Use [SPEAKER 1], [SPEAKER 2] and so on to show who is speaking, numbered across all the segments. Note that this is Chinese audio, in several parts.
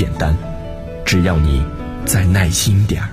[SPEAKER 1] 简单，只要你再耐心点儿。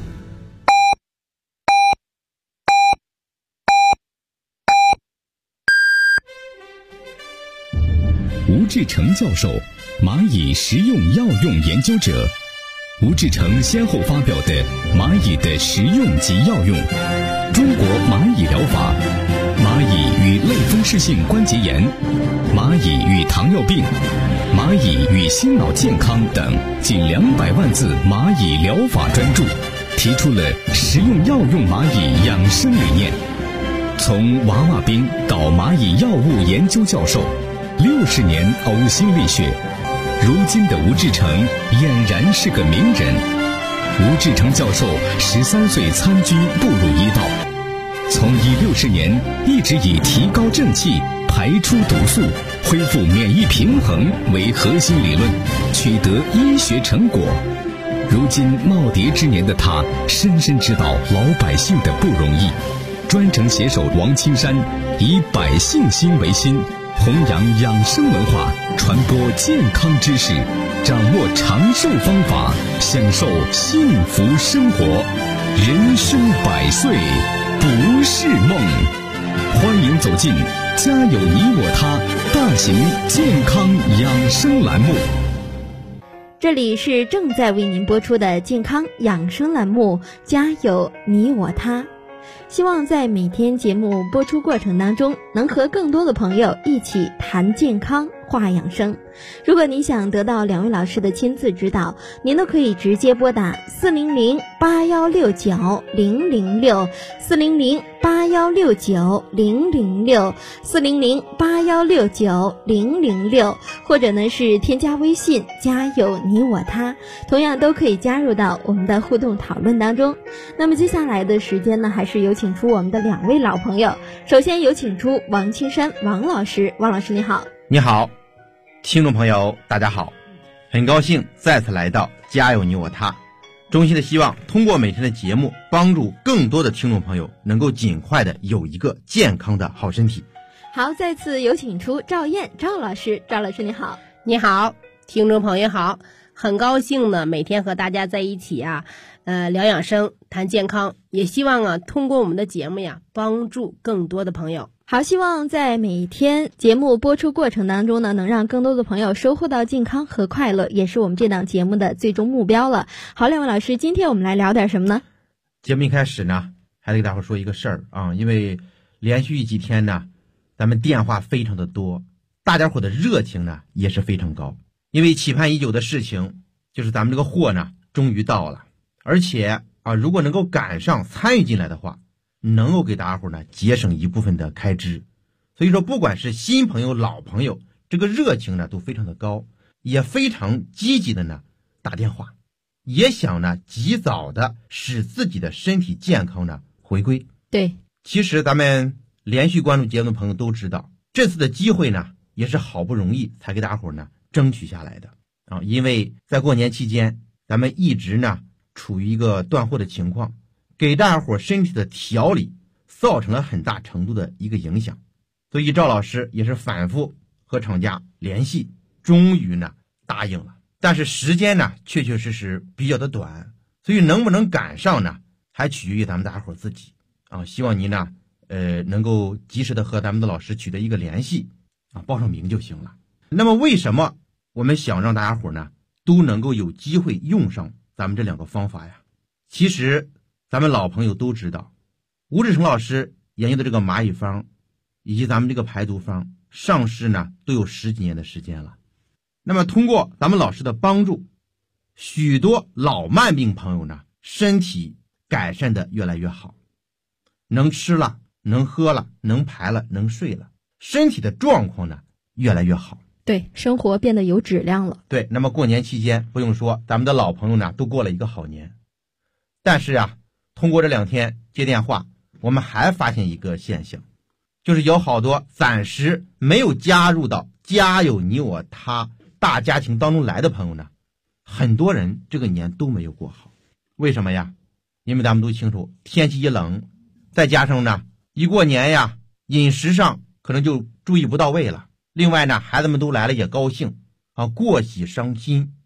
[SPEAKER 2] 吴志成教授，蚂蚁食用药用研究者。吴志成先后发表的《蚂蚁的食用及药用》、《中国蚂蚁疗法》、《蚂蚁与类风湿性关节炎》、《蚂蚁与糖尿病》、《蚂蚁与心脑健康》等近200万字蚂蚁疗法专著，提出了食用药用蚂蚁养生理念。从娃娃兵到蚂蚁药物研究教授，60年呕心沥血，如今的吴志成俨然是个名人。吴志成教授13岁参军步入医道，从医60年一直以提高正气、排出毒素、恢复免疫平衡为核心理论，取得医学成果。如今耄耋之年的他，深深知道老百姓的不容易。专程携手王青山，以百姓心为心，弘扬养生文化，传播健康知识，掌握长寿方法，享受幸福生活。人生100岁不是梦。欢迎走进家有你我他大型健康养生栏目。
[SPEAKER 3] 这里是正在为您播出的健康养生栏目家有你我他，希望在每天节目播出过程当中，能和更多的朋友一起谈健康话养生。如果您想得到2位老师的亲自指导，您都可以直接拨打4008169006400 4008169006400 40081690006，或者呢是添加微信家有你我他，同样都可以加入到我们的互动讨论当中。那么接下来的时间呢，还是有请出我们的2位老朋友。首先有请出王青山王老师。王老师你好。
[SPEAKER 4] 你好，听众朋友大家好，很高兴再次来到家有你我他，衷心的希望通过每天的节目，帮助更多的听众朋友能够尽快的有一个健康的好身体。
[SPEAKER 3] 好，再次有请出赵燕赵老师。赵老师你好。
[SPEAKER 5] 你好，听众朋友好，很高兴呢每天和大家在一起啊，聊养生谈健康，也希望啊通过我们的节目呀，帮助更多的朋友。
[SPEAKER 3] 好，希望在每天节目播出过程当中呢，能让更多的朋友收获到健康和快乐，也是我们这档节目的最终目标了。好，2位老师，今天我们来聊点什么呢？
[SPEAKER 4] 节目一开始呢，还得给大伙说一个事儿啊，因为连续几天呢，咱们电话非常的多，大家伙的热情呢也是非常高，因为期盼已久的事情，就是咱们这个货呢终于到了，而且啊，如果能够赶上参与进来的话，能够给大家伙呢节省一部分的开支。所以说不管是新朋友老朋友，这个热情呢都非常的高，也非常积极的呢打电话，也想呢及早的使自己的身体健康呢回归。
[SPEAKER 3] 对，
[SPEAKER 4] 其实咱们连续关注节目的朋友都知道，这次的机会呢也是好不容易才给大家伙呢争取下来的啊，因为在过年期间咱们一直呢处于一个断货的情况，给大家伙身体的调理造成了很大程度的一个影响。所以赵老师也是反复和厂家联系，终于呢答应了，但是时间呢确确实实比较的短，所以能不能赶上呢还取决于咱们大家伙自己啊。希望您呢能够及时的和咱们的老师取得一个联系啊，报上名就行了。那么为什么我们想让大家伙呢都能够有机会用上咱们这2个方法呀？其实咱们老朋友都知道，吴志成老师研究的这个蚂蚁方以及咱们这个排毒方上市呢都有10几年的时间了。那么通过咱们老师的帮助，许多老慢病朋友呢身体改善的越来越好，能吃了，能喝了，能排了，能睡了，身体的状况呢越来越好。
[SPEAKER 3] 对，生活变得有质量了。
[SPEAKER 4] 对，那么过年期间不用说，咱们的老朋友呢都过了一个好年。但是啊，通过这2天接电话，我们还发现一个现象，就是有好多暂时没有加入到家有你我他大家庭当中来的朋友呢，很多人这个年都没有过好。为什么呀？因为咱们都清楚，天气一冷，再加上呢一过年呀，饮食上可能就注意不到位了。另外呢，孩子们都来了也高兴啊，过喜伤心，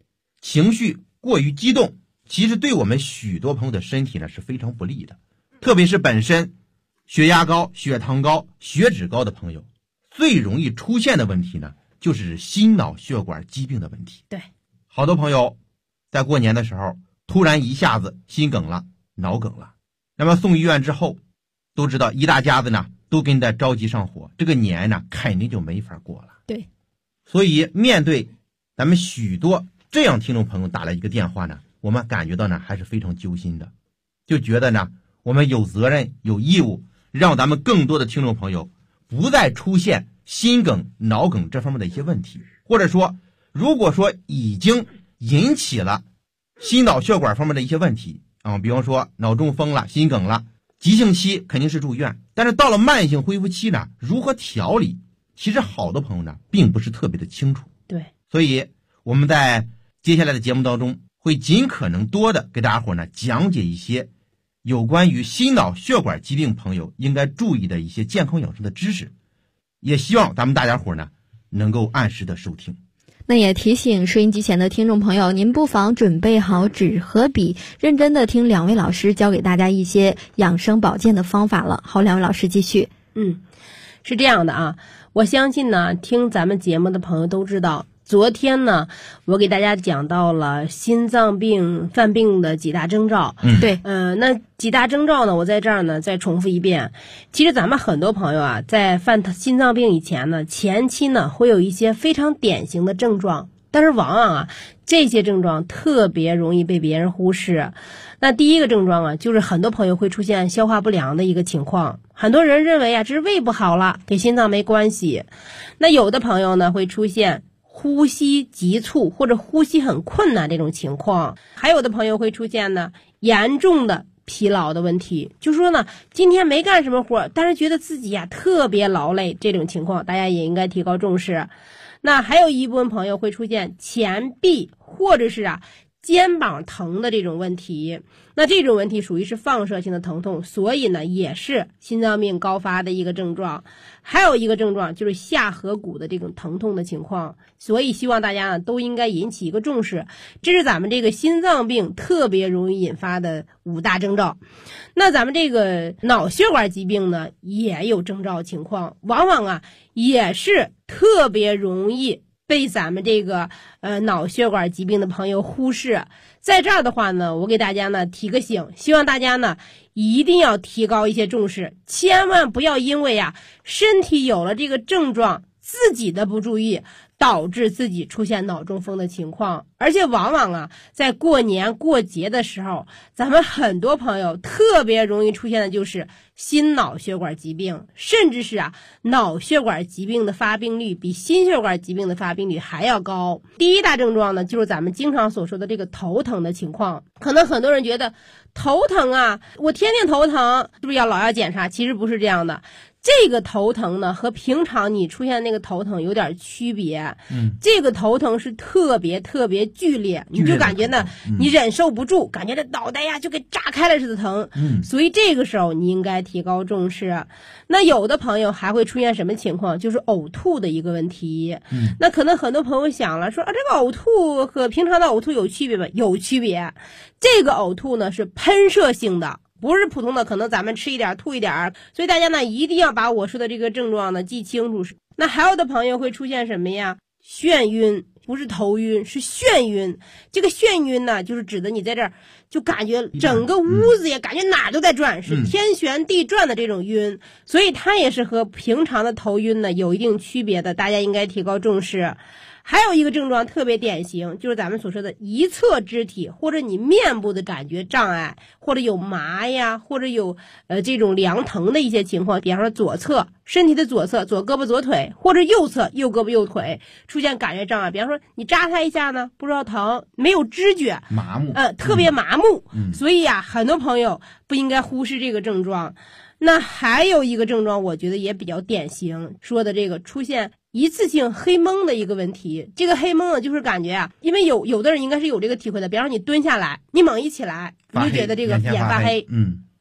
[SPEAKER 4] 情绪过于激动，其实对我们许多朋友的身体呢是非常不利的，特别是本身血压高、血糖高、血脂高的朋友，最容易出现的问题呢就是心脑血管疾病的问题。
[SPEAKER 5] 对，
[SPEAKER 4] 好多朋友在过年的时候突然一下子心梗了、脑梗了，那么送医院之后，都知道一大家子呢都跟着着急上火，这个年呢肯定就没法过了。
[SPEAKER 5] 对，
[SPEAKER 4] 所以面对咱们许多这样听众朋友打来一个电话呢，我们感觉到呢还是非常揪心的，就觉得呢我们有责任有义务让咱们更多的听众朋友不再出现心梗、脑梗这方面的一些问题，或者说如果说已经引起了心脑血管方面的一些问题比方说脑中风了、心梗了，急性期肯定是住院，但是到了慢性恢复期呢，如何调理，其实好多朋友呢并不是特别的清楚。
[SPEAKER 5] 对，
[SPEAKER 4] 所以我们在接下来的节目当中会尽可能多的给大家伙呢讲解一些有关于心脑血管疾病朋友应该注意的一些健康养生的知识，也希望咱们大家伙呢能够按时的收听。
[SPEAKER 3] 那也提醒收音机前的听众朋友，您不妨准备好纸和笔，认真的听两位老师教给大家一些养生保健的方法了。好，两位老师继续。
[SPEAKER 5] 是这样的啊，我相信呢，听咱们节目的朋友都知道，昨天呢，我给大家讲到了心脏病犯病的几大征兆。
[SPEAKER 3] 对，
[SPEAKER 5] 那几大征兆呢，我在这儿呢再重复一遍。其实咱们很多朋友啊，在犯心脏病以前呢，前期呢会有一些非常典型的症状，但是往往啊，这些症状特别容易被别人忽视。那第一个症状啊，就是很多朋友会出现消化不良的一个情况。很多人认为啊，这是胃不好了，跟心脏没关系。那有的朋友呢，会出现呼吸急促或者呼吸很困难这种情况，还有的朋友会出现呢严重的疲劳的问题，就是说呢今天没干什么活，但是觉得自己特别劳累，这种情况大家也应该提高重视。那还有一部分朋友会出现前臂或者是肩膀疼的这种问题，那这种问题属于是放射性的疼痛，所以呢也是心脏病高发的一个症状。还有一个症状就是下颌骨的这种疼痛的情况，所以希望大家呢都应该引起一个重视，这是咱们这个心脏病特别容易引发的5大征兆。那咱们这个脑血管疾病呢也有征兆情况，往往也是特别容易被咱们这个脑血管疾病的朋友忽视。在这儿的话呢，我给大家呢提个醒，希望大家呢一定要提高一些重视，千万不要因为身体有了这个症状，自己的不注意，导致自己出现脑中风的情况。而且往往在过年过节的时候，咱们很多朋友特别容易出现的就是心脑血管疾病，甚至是脑血管疾病的发病率比心血管疾病的发病率还要高。第一大症状呢，就是咱们经常所说的这个头疼的情况。可能很多人觉得头疼我天天头疼，是不是老要检查？其实不是这样的。这个头疼呢和平常你出现那个头疼有点区别。这个头疼是特别特别剧烈，你就感觉呢你忍受不住，感觉这脑袋就给炸开了似的疼。所以这个时候你应该提高重视。那有的朋友还会出现什么情况，就是呕吐的一个问题。那可能很多朋友想了，说这个呕吐和平常的呕吐有区别吗？有区别。这个呕吐呢是喷射性的，不是普通的，可能咱们吃一点吐一点。所以大家呢一定要把我说的这个症状呢记清楚。那还有的朋友会出现什么呀？眩晕，不是头晕，是眩晕。这个眩晕呢，就是指的你在这儿就感觉整个屋子也感觉哪儿都在转，是天旋地转的这种晕。所以它也是和平常的头晕呢有一定区别的，大家应该提高重视。还有一个症状特别典型，就是咱们所说的一侧肢体或者你面部的感觉障碍，或者有麻呀，或者有这种凉疼的一些情况。比方说左侧，身体的左侧，左胳膊左腿，或者右侧，右胳膊右腿出现感觉障碍。比方说你扎它一下呢不知道疼，没有知觉，
[SPEAKER 4] 麻木，
[SPEAKER 5] 特别麻木。所以很多朋友不应该忽视这个症状。那还有一个症状我觉得也比较典型，说的这个出现一次性黑蒙的一个问题。这个黑蒙呢就是感觉因为有的人应该是有这个体会的，比方说你蹲下来，你猛一起来，你就觉得这个眼发黑。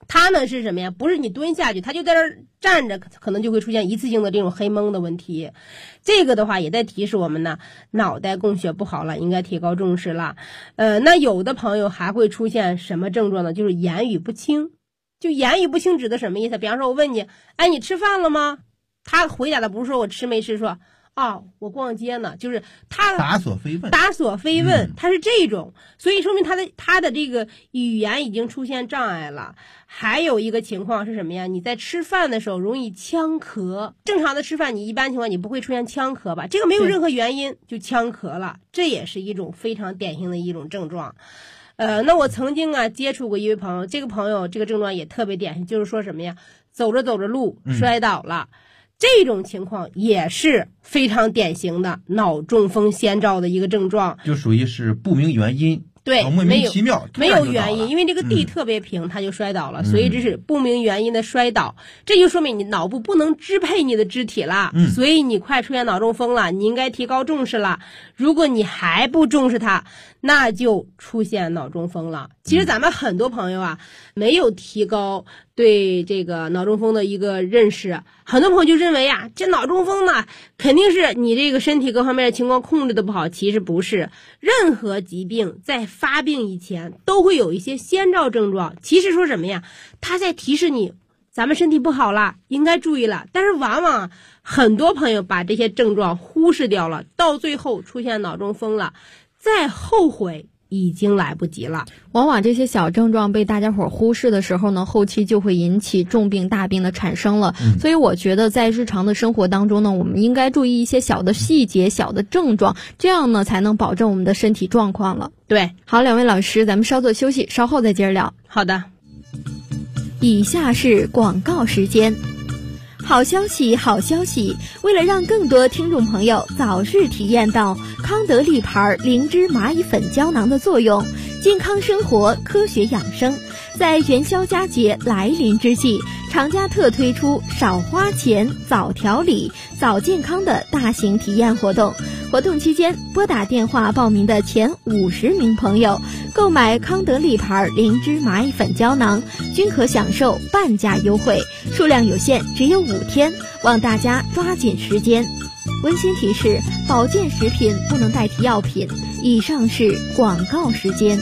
[SPEAKER 5] 它呢是什么呀？不是你蹲下去，它就在这儿站着，可能就会出现一次性的这种黑蒙的问题。这个的话也在提示我们呢，脑袋供血不好了，应该提高重视了。那有的朋友还会出现什么症状呢？就是言语不清。就言语不清指的什么意思？比方说我问你，哎，你吃饭了吗？他回答的不是说我吃没吃，说我逛街呢，就是他
[SPEAKER 4] 答所非问，
[SPEAKER 5] 他是这种，所以说明他的这个语言已经出现障碍了。还有一个情况是什么呀？你在吃饭的时候容易呛咳，正常的吃饭你一般情况你不会出现呛咳吧？这个没有任何原因就呛咳了，这也是一种非常典型的一种症状。那我曾经接触过一位朋友，这个朋友这个症状也特别典型，就是说什么呀？走着走着路摔倒了。这种情况也是非常典型的脑中风先兆的一个症状，
[SPEAKER 4] 就属于是不明原因，
[SPEAKER 5] 对，
[SPEAKER 4] 莫名其妙，
[SPEAKER 5] 没有原因，因为这个地特别平，他就摔倒了，所以这是不明原因的摔倒，这就说明你脑部不能支配你的肢体了，所以你快出现脑中风了，你应该提高重视了。如果你还不重视它，那就出现脑中风了。其实咱们很多朋友没有提高对这个脑中风的一个认识，很多朋友就认为这脑中风呢肯定是你这个身体各方面的情况控制的不好，其实不是。任何疾病在发病以前都会有一些先兆症状，其实说什么呀？它在提示你咱们身体不好了，应该注意了。但是往往很多朋友把这些症状忽视掉了，到最后出现脑中风了，再后悔已经来不及了。
[SPEAKER 3] 往往这些小症状被大家伙忽视的时候呢，后期就会引起重病大病的产生了。所以我觉得在日常的生活当中呢，我们应该注意一些小的细节、小的症状，这样呢才能保证我们的身体状况了。
[SPEAKER 5] 对，
[SPEAKER 3] 好，两位老师，咱们稍作休息，稍后再接着聊。
[SPEAKER 5] 好的。
[SPEAKER 3] 以下是广告时间。好消息，好消息！为了让更多听众朋友早日体验到康德利牌灵芝蚂蚁粉胶囊的作用，健康生活，科学养生，在元宵佳节来临之际，厂家特推出少花钱早调理早健康的大型体验活动。活动期间，拨打电话报名的前50名朋友购买康德利牌灵芝蚂蚁粉胶囊，均可享受半价优惠，数量有限，只有5天，望大家抓紧时间。温馨提示：保健食品不能代替药品。以上是广告时间。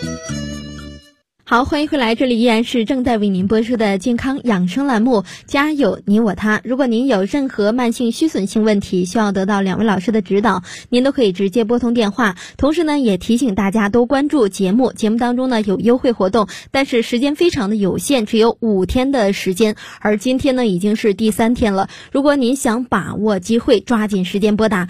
[SPEAKER 3] 好，欢迎回来，这里依然是正在为您播出的健康养生栏目，家有你我他。如果您有任何慢性虚损性问题需要得到两位老师的指导，您都可以直接拨通电话。同时呢，也提醒大家多关注节目当中呢有优惠活动，但是时间非常的有限，只有5天的时间，而今天呢已经是第3天了。如果您想把握机会，抓紧时间拨打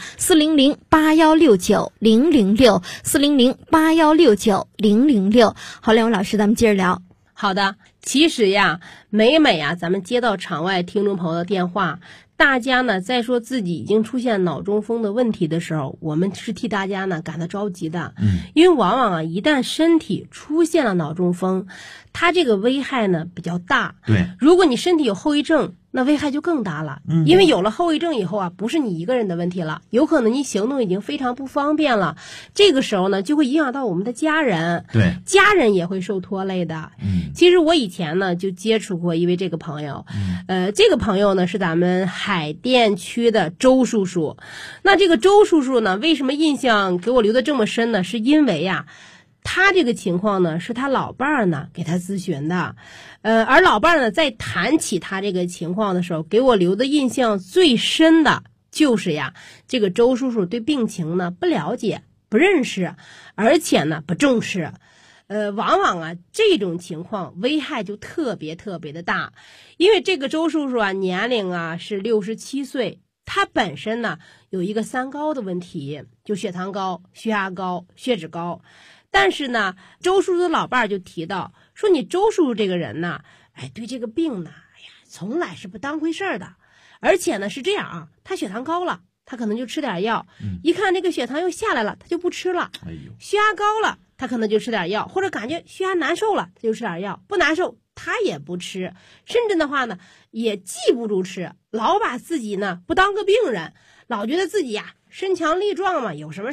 [SPEAKER 3] 400-8169-006 400-8169-006。好，两位老师，咱们接着聊。
[SPEAKER 5] 好的，其实每咱们接到场外听众朋友的电话，大家呢在说自己已经出现脑中风的问题的时候，我们是替大家呢感到着急的。因为往往一旦身体出现了脑中风，它这个危害呢比较大。
[SPEAKER 4] 对，
[SPEAKER 5] 如果你身体有后遗症，那危害就更大了。因为有了后遗症以后不是你一个人的问题了，有可能你行动已经非常不方便了，这个时候呢就会影响到我们的家人，
[SPEAKER 4] 对，
[SPEAKER 5] 家人也会受拖累的。其实我以前呢就接触过一位这个朋友，这个朋友呢是咱们海淀区的周叔叔。那这个周叔叔呢，为什么印象给我留得这么深呢？是因为他这个情况呢是他老伴儿呢给他咨询的，而老伴儿呢在谈起他这个情况的时候，给我留的印象最深的就是这个周叔叔对病情呢不了解、不认识，而且呢不重视。往往这种情况危害就特别特别的大。因为这个周叔叔年龄是67岁，他本身呢有一个3高的问题，就血糖高、血压高、血脂高。但是呢，周叔叔的老伴儿就提到说，你周叔叔这个人呢，对这个病呢，从来是不当回事的。而且呢是这样他血糖高了，他可能就吃点药，一看这个血糖又下来了，他就不吃了。血压高了，他可能就吃点药，或者感觉血压难受了，他就吃点药，不难受他也不吃，甚至的话呢也记不住吃，老把自己呢不当个病人，老觉得自己身强力壮嘛，有什么事儿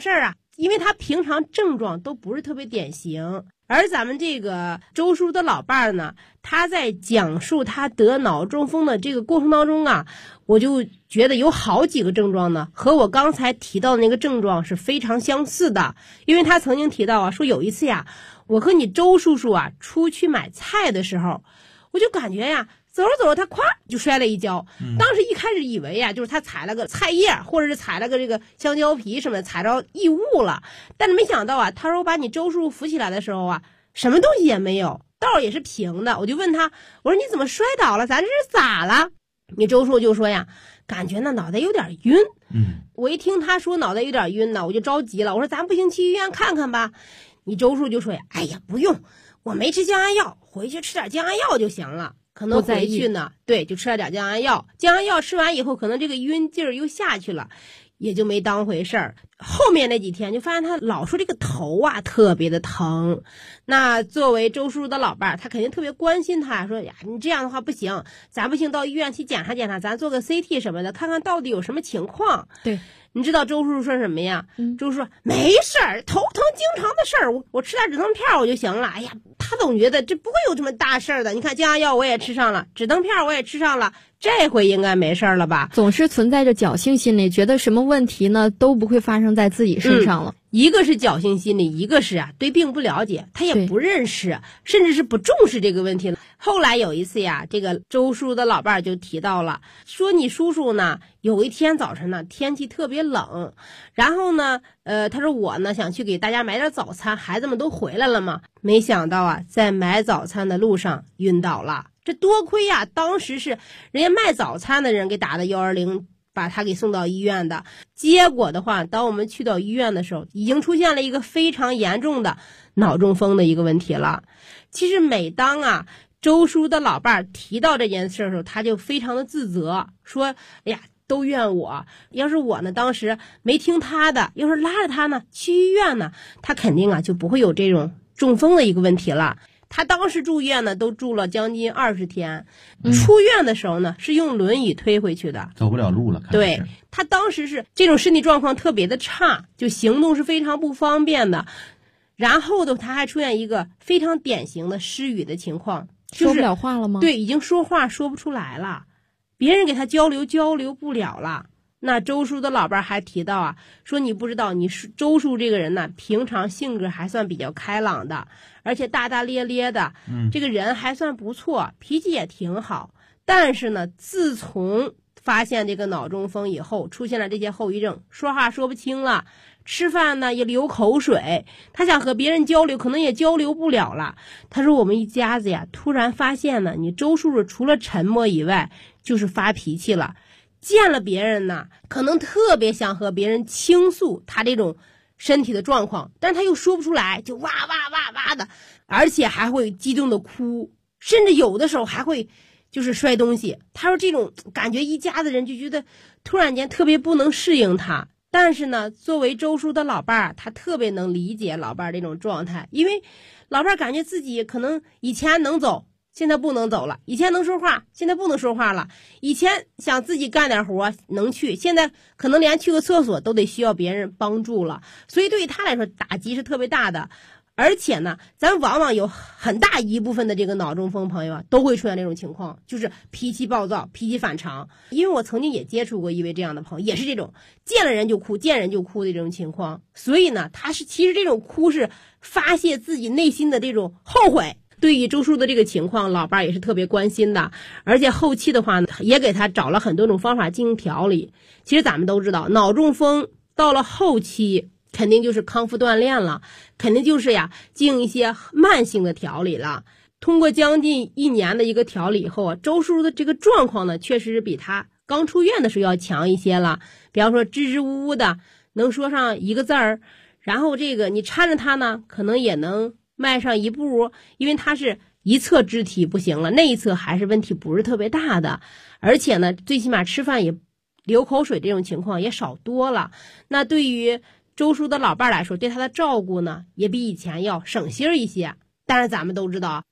[SPEAKER 5] 因为他平常症状都不是特别典型。而咱们这个周叔的老伴儿呢，他在讲述他得脑中风的这个过程当中啊，我就觉得有好几个症状呢，和我刚才提到的那个症状是非常相似的。因为他曾经提到啊，说有一次呀，我和你周叔叔啊出去买菜的时候，我就感觉呀，走着走着他咵就摔了一跤。当时一开始以为呀，就是他踩了个菜叶，或者是踩了个这个香蕉皮什么的，踩着异物了。但是没想到啊，他说把你周叔扶起来的时候啊，什么东西也没有，道也是平的。我就问他，我说你怎么摔倒了？咱这是咋了？你周叔就说呀，感觉呢脑袋有点晕。我一听他说脑袋有点晕呢，我就着急了，我说咱不行去医院看看吧。你周叔就说呀，哎呀不用，我没吃降压药，回去吃点降压药就行了。可能回去呢，对，就吃了点降压药，降压药吃完以后，可能这个晕劲儿又下去了，也就没当回事儿。后面那几天就发现他老说这个头啊特别的疼。那作为周叔的老伴儿，他肯定特别关心他，说呀你这样的话不行，咱不行到医院去检查检查，咱做个 CT 什么的，看看到底有什么情况。
[SPEAKER 3] 对，
[SPEAKER 5] 你知道周叔说什么呀？周叔说没事儿，头疼经常的事儿，我吃点止疼片我就行了。哎呀，他总觉得这不会有这么大事儿的。你看降压药我也吃上了，止疼片我也吃上了，这回应该没事儿了吧？
[SPEAKER 3] 总是存在着侥幸心理，觉得什么问题呢都不会发生在自己身上了。
[SPEAKER 5] 一个是侥幸心理，一个是啊对病不了解，他也不认识，甚至是不重视这个问题了。后来有一次呀，这个周叔的老伴儿就提到了，说你叔叔呢有一天早晨呢天气特别冷，然后呢他说我呢想去给大家买点早餐，孩子们都回来了嘛，没想到啊在买早餐的路上晕倒了。这多亏呀当时是人家卖早餐的人给打的120把他给送到医院的。结果的话，当我们去到医院的时候，已经出现了一个非常严重的脑中风的一个问题了。其实每当啊周叔的老伴儿提到这件事的时候，他就非常的自责，说哎呀都怨我，要是我呢当时没听他的，要是拉着他呢去医院呢，他肯定啊就不会有这种中风的一个问题了。他当时住院呢都住了将近20天，出院的时候呢是用轮椅推回去的，
[SPEAKER 4] 走不了路了。
[SPEAKER 5] 对，他当时是这种身体状况特别的差，就行动是非常不方便的。然后的他还出现一个非常典型的失语的情况，就是
[SPEAKER 3] 说不了话了吗？
[SPEAKER 5] 对，已经说话说不出来了，别人给他交流不了了。那周叔的老伴还提到啊，说你不知道，你周叔这个人呢，平常性格还算比较开朗的，而且大大咧咧的，这个人还算不错，脾气也挺好。但是呢，自从发现这个脑中风以后，出现了这些后遗症，说话说不清了，吃饭呢也流口水，他想和别人交流，可能也交流不了了。他说我们一家子呀，突然发现呢，你周叔叔除了沉默以外，就是发脾气了。见了别人呢，可能特别想和别人倾诉他这种身体的状况，但是他又说不出来，就哇哇哇哇的，而且还会激动的哭，甚至有的时候还会就是摔东西。他说这种感觉一家子人就觉得突然间特别不能适应他。但是呢，作为周叔的老伴儿，他特别能理解老伴儿这种状态，因为老伴儿感觉自己可能以前能走，现在不能走了，以前能说话，现在不能说话了，以前想自己干点活能去，现在可能连去个厕所都得需要别人帮助了。所以对于他来说打击是特别大的。而且呢，咱往往有很大一部分的这个脑中风朋友啊，都会出现这种情况，就是脾气暴躁，脾气反常。因为我曾经也接触过一位这样的朋友，也是这种见了人就哭，见人就哭的这种情况。所以呢，他是其实这种哭是发泄自己内心的这种后悔。对于周叔的这个情况，老伴也是特别关心的，而且后期的话呢，也给他找了很多种方法进行调理。其实咱们都知道，脑中风到了后期肯定就是康复锻炼了，肯定就是呀进行一些慢性的调理了。通过将近1年的一个调理以后啊，周叔的这个状况呢，确实是比他刚出院的时候要强一些了。比方说支支吾吾的能说上一个字儿，然后这个你搀着他呢，可能也能迈上一步，因为他是一侧肢体不行了，那一侧还是问题不是特别大的。而且呢，最起码吃饭也流口水这种情况也少多了。那对于周叔的老伴来说，对他的照顾呢，也比以前要省心一些。但是咱们都知道，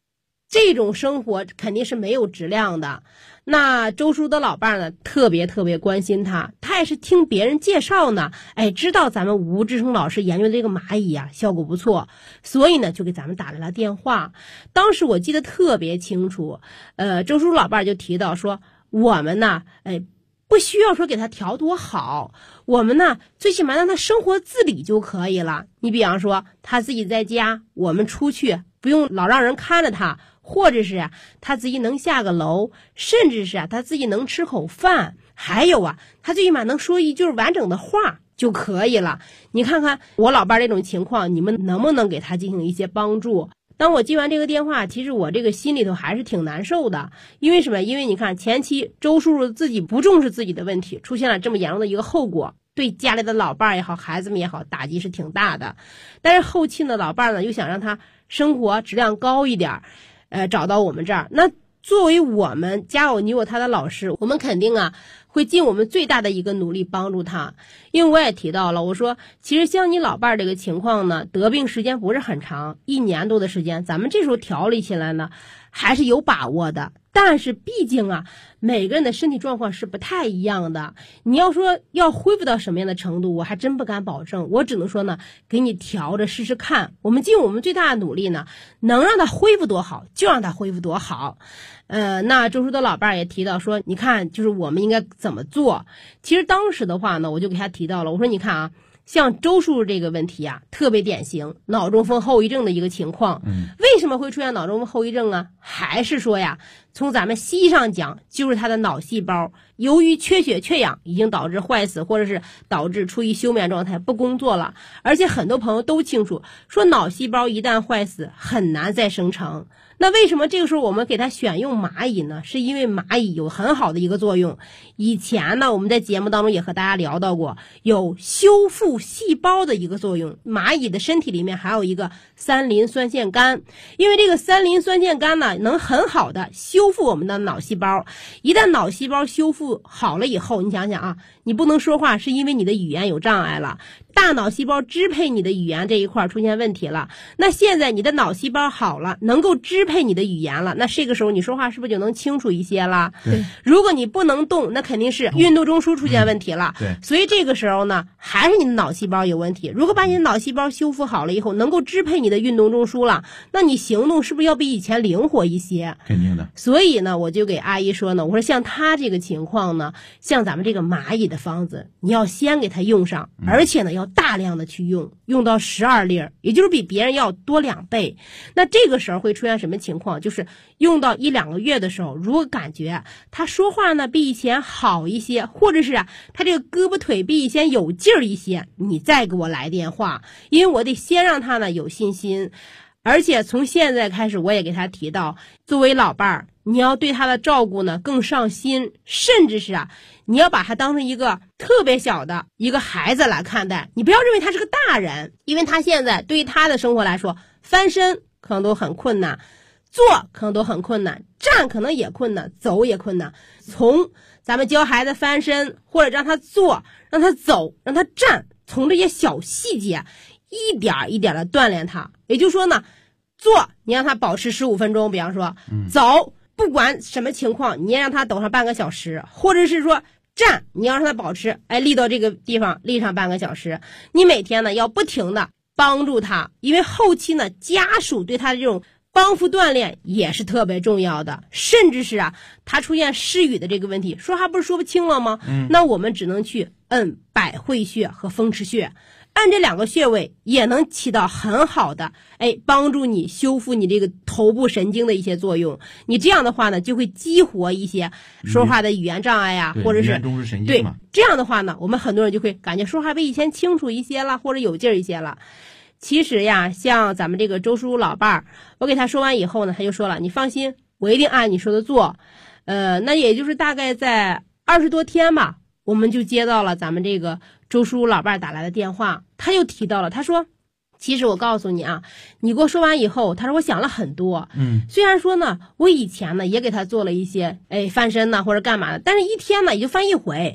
[SPEAKER 5] 这种生活肯定是没有质量的。那周叔的老伴呢，特别关心他，他也是听别人介绍呢，知道咱们吴志成老师研究的这个蚂蚁啊，效果不错，所以呢就给咱们打来了电话。当时我记得特别清楚，周叔老伴就提到说，我们呢，不需要说给他调多好，我们呢最起码让他生活自理就可以了。你比方说他自己在家，我们出去不用老让人看着他，或者是他自己能下个楼，甚至是他自己能吃口饭，还有他最起码能说一句完整的话就可以了。你看看我老伴这种情况，你们能不能给他进行一些帮助？当我接完这个电话，其实我这个心里头还是挺难受的。因为什么？因为你看前期周叔叔自己不重视自己的问题，出现了这么严重的一个后果，对家里的老伴也好，孩子们也好，打击是挺大的。但是后期呢，老伴呢又想让他生活质量高一点，找到我们这儿。那作为我们家有你我他的老师，我们肯定会尽我们最大的一个努力帮助他。因为我也提到了，我说其实像你老伴这个情况呢，得病时间不是很长，1年多的时间，咱们这时候调理起来呢还是有把握的。但是毕竟每个人的身体状况是不太一样的，你要说要恢复到什么样的程度，我还真不敢保证，我只能说呢，给你调着试试看，我们尽我们最大的努力呢，能让他恢复多好就让他恢复多好。那周叔的老伴也提到说，你看就是我们应该怎么做。其实当时的话呢，我就给他提到了，我说你看像周叔这个问题特别典型，脑中风后遗症的一个情况。为什么会出现脑中风后遗症还是说从咱们西医上讲，就是他的脑细胞由于缺血缺氧已经导致坏死，或者是导致处于休眠状态不工作了。而且很多朋友都清楚，说脑细胞一旦坏死很难再生成。那为什么这个时候我们给他选用蚂蚁呢？是因为蚂蚁有很好的一个作用。以前呢，我们在节目当中也和大家聊到过，有修复细胞的一个作用。蚂蚁的身体里面还有一个三磷酸腺苷，因为这个三磷酸腺苷呢，能很好的修复我们的脑细胞。一旦脑细胞修复好了以后，你想想你不能说话是因为你的语言有障碍了，大脑细胞支配你的语言这一块出现问题了。那现在你的脑细胞好了，能够支配你的语言了，那这个时候你说话是不是就能清楚一些了？
[SPEAKER 4] 对。
[SPEAKER 5] 如果你不能动，那肯定是运动中枢出现问题了。
[SPEAKER 4] 对。
[SPEAKER 5] 所以这个时候呢，还是你的脑细胞有问题。如果把你的脑细胞修复好了以后，能够支配你的运动中枢了，那你行动是不是要比以前灵活一些？
[SPEAKER 4] 肯定的。
[SPEAKER 5] 所以呢，我就给阿姨说呢，我说像他这个情况呢，像咱们这个蚂蚁的方子，你要先给他用上，而且呢要大量的去用到12粒，也就是比别人要多2倍。那这个时候会出现什么情况？就是用到1-2个月的时候，如果感觉他说话呢比以前好一些，或者是他这个胳膊腿比以前有劲儿一些，你再给我来电话，因为我得先让他呢有信心。而且从现在开始，我也给他提到，作为老伴儿，你要对他的照顾呢更上心，甚至是你要把他当成一个特别小的一个孩子来看待，你不要认为他是个大人，因为他现在对于他的生活来说，翻身可能都很困难，坐可能都很困难，站可能也困难，走也困难。从咱们教孩子翻身，或者让他坐，让他走，让他站，从这些小细节一点一点的锻炼他。也就是说呢，坐你让他保持15分钟，比方说走不管什么情况你也让他走上半个小时，或者是说站你要让他保持立到这个地方立上半个小时。你每天呢要不停的帮助他，因为后期呢家属对他的这种帮扶锻炼也是特别重要的。甚至是他出现失语的这个问题，说话不是说不清了吗？那我们只能去摁百会穴和风池穴，按这2个穴位也能起到很好的帮助你修复你这个头部神经的一些作用。你这样的话呢，就会激活一些说话的语言障碍或者是
[SPEAKER 4] 语言中枢神经嘛。
[SPEAKER 5] 对，这样的话呢，我们很多人就会感觉说话比以前清楚一些了，或者有劲儿一些了。其实像咱们这个周叔老伴儿，我给他说完以后呢，他就说了，你放心，我一定按你说的做。那也就是大概在20多天吧，我们就接到了咱们这个周叔老伴儿打来的电话，他又提到了，他说其实我告诉你你给我说完以后，他说我想了很多。虽然说呢，我以前呢也给他做了一些翻身呢或者干嘛的，但是一天呢也就翻1回。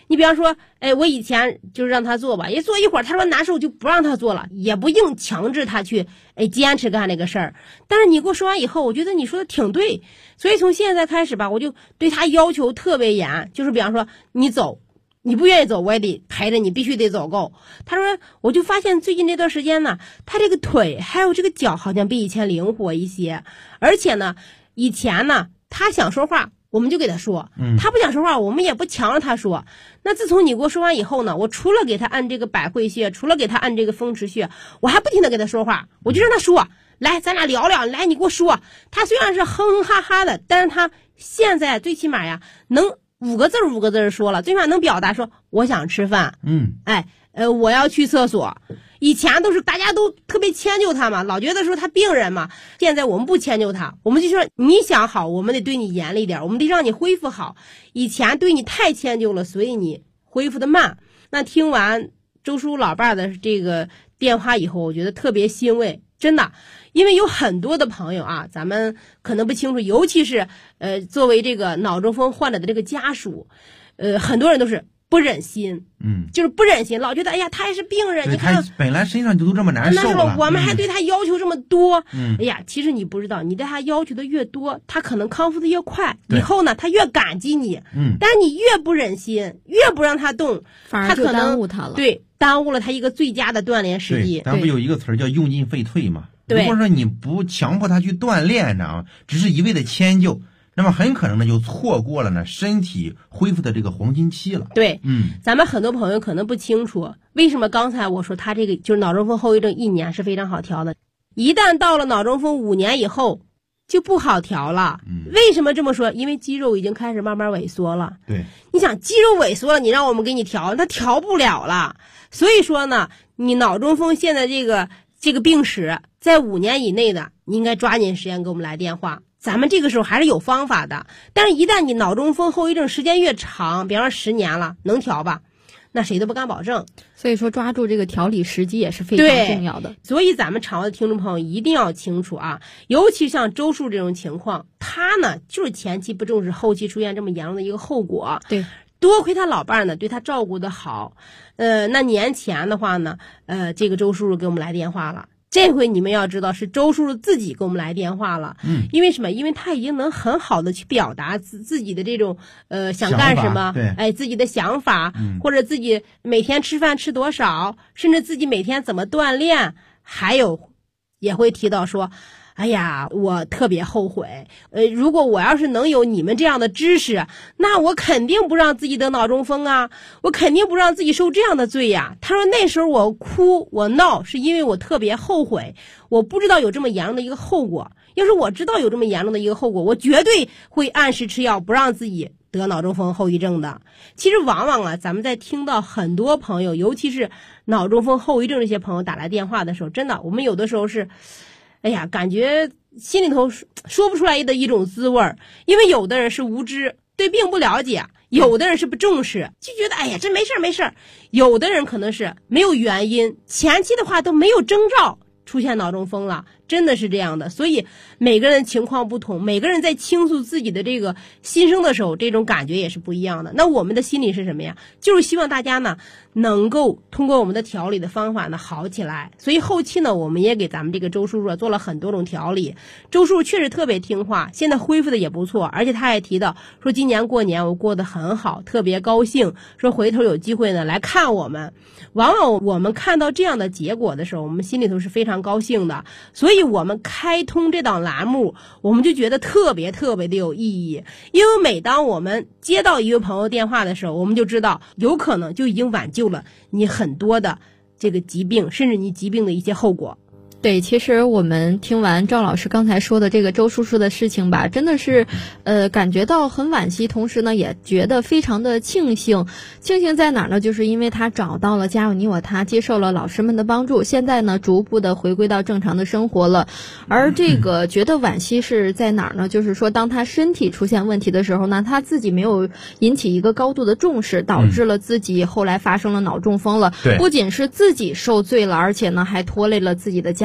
[SPEAKER 5] 你比方说，我以前就是让他做吧，也做一会儿，他说难受就不让他做了，也不硬强制他去坚持干这个事儿。但是你给我说完以后，我觉得你说的挺对，所以从现在开始吧，我就对他要求特别严，就是比方说你走，你不愿意走我也得陪着你，必须得走够。他说我就发现最近这段时间呢，他这个腿还有这个脚好像比以前灵活一些，而且呢以前呢他想说话我们就给他说，他不想说话我们也不强让他说。那自从你给我说完以后呢，我除了给他按这个百会穴，除了给他按这个风池穴，我还不停的给他说话，我就让他说，来咱俩聊聊，来你给我说。他虽然是哼哼哈哈的，但是他现在最起码呀能5个字说了，最起码能表达说我想吃饭，我要去厕所。以前都是大家都特别迁就他嘛，老觉得说他病人嘛。现在我们不迁就他，我们就说你想好，我们得对你严厉点，我们得让你恢复好。以前对你太迁就了，所以你恢复的慢。那听完周叔老伴的这个电话以后，我觉得特别欣慰，真的。因为有很多的朋友啊，咱们可能不清楚，尤其是作为这个脑中风患者的这个家属，很多人都是不忍心，就是不忍心，老觉得哎呀他也是病人，你看
[SPEAKER 4] 他本来身上就都这么难受了，
[SPEAKER 5] 我们还对他要求这么多，哎呀，其实你不知道，你对他要求的越多，他可能康复的越快，以后呢他越感激你，但是你越不忍心，越不让他动，
[SPEAKER 3] 反而就耽误他了，
[SPEAKER 5] 对，耽误了他一个最佳的锻炼时机。
[SPEAKER 4] 咱不有一个词叫用进废退嘛？如果说你不强迫他去锻炼，知道吗？只是一味的迁就，那么很可能呢就错过了呢身体恢复的这个黄金期了。
[SPEAKER 5] 对，咱们很多朋友可能不清楚，为什么刚才我说他这个就是脑中风后遗症1年是非常好调的，一旦到了脑中风5年以后就不好调了。为什么这么说？因为肌肉已经开始慢慢萎缩了。
[SPEAKER 4] 对，
[SPEAKER 5] 你想肌肉萎缩了，你让我们给你调，它调不了了。所以说呢，你脑中风现在这个病史在5年以内的，你应该抓紧时间给我们来电话。咱们这个时候还是有方法的，但是一旦你脑中风后遗症时间越长，比方说10年了，能调吧？那谁都不敢保证。
[SPEAKER 3] 所以说抓住这个调理时机也是非常重要的。
[SPEAKER 5] 所以咱们场外的听众朋友一定要清楚啊，尤其像周叔这种情况，他呢就是前期不重视，后期出现这么严重的一个后果。
[SPEAKER 3] 对，
[SPEAKER 5] 多亏他老伴呢对他照顾的好。那年前的话呢，这个周叔叔给我们来电话了。这回你们要知道是周叔叔自己给我们来电话了，因为什么？因为他已经能很好的去表达自己的这种想干什么，自己的想法，或者自己每天吃饭吃多少，甚至自己每天怎么锻炼，还有也会提到说，哎呀，我特别后悔，如果我要是能有你们这样的知识，那我肯定不让自己得脑中风啊，我肯定不让自己受这样的罪呀。他说那时候我哭我闹是因为我特别后悔，我不知道有这么严重的一个后果，要是我知道有这么严重的一个后果，我绝对会按时吃药，不让自己得脑中风后遗症的。其实往往啊，咱们在听到很多朋友，尤其是脑中风后遗症这些朋友打来电话的时候，真的我们有的时候是哎呀，感觉心里头说不出来的一种滋味儿，因为有的人是无知，对病不了解，有的人是不重视，就觉得哎呀这没事儿，有的人可能是没有原因，前期的话都没有征兆出现脑中风了，真的是这样的。所以每个人情况不同，每个人在倾诉自己的这个心声的时候，这种感觉也是不一样的。那我们的心理是什么呀？就是希望大家呢能够通过我们的调理的方法呢好起来。所以后期呢，我们也给咱们这个周叔叔做了很多种调理。周叔叔确实特别听话，现在恢复的也不错，而且他也提到说今年过年我过得很好，特别高兴，说回头有机会呢来看我们。往往我们看到这样的结果的时候，我们心里头是非常高兴的。所以我们开通这档栏目，我们就觉得特别的有意义。因为每当我们接到一位朋友电话的时候，我们就知道有可能就已经挽救了你很多的这个疾病，甚至你疾病的一些后果。
[SPEAKER 3] 对，其实我们听完赵老师刚才说的这个周叔叔的事情吧，真的是感觉到很惋惜，同时呢也觉得非常的庆幸。庆幸在哪儿呢？就是因为他找到了家有你我他，接受了老师们的帮助，现在呢逐步的回归到正常的生活了。而这个觉得惋惜是在哪儿呢？就是说当他身体出现问题的时候呢，他自己没有引起一个高度的重视，导致了自己后来发生了脑中风了。
[SPEAKER 4] 对，
[SPEAKER 3] 不仅是自己受罪了，而且呢还拖累了自己的家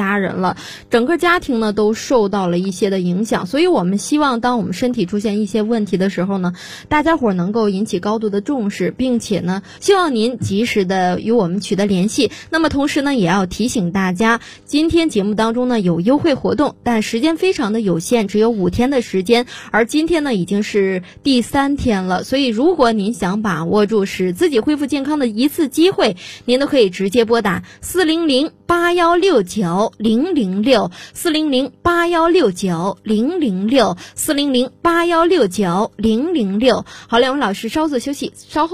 [SPEAKER 3] 家人了，整个家庭呢都受到了一些的影响。所以我们希望当我们身体出现一些问题的时候呢，大家伙能够引起高度的重视，并且呢希望您及时的与我们取得联系。那么同时呢也要提醒大家，今天节目当中呢有优惠活动，但时间非常的有限，只有5天的时间，而今天呢已经是第3天了。所以如果您想把握住使自己恢复健康的一次机会，您都可以直接拨打400-8169-006 400-8169-006 400-8169-006。好，两位老师稍作休息，稍后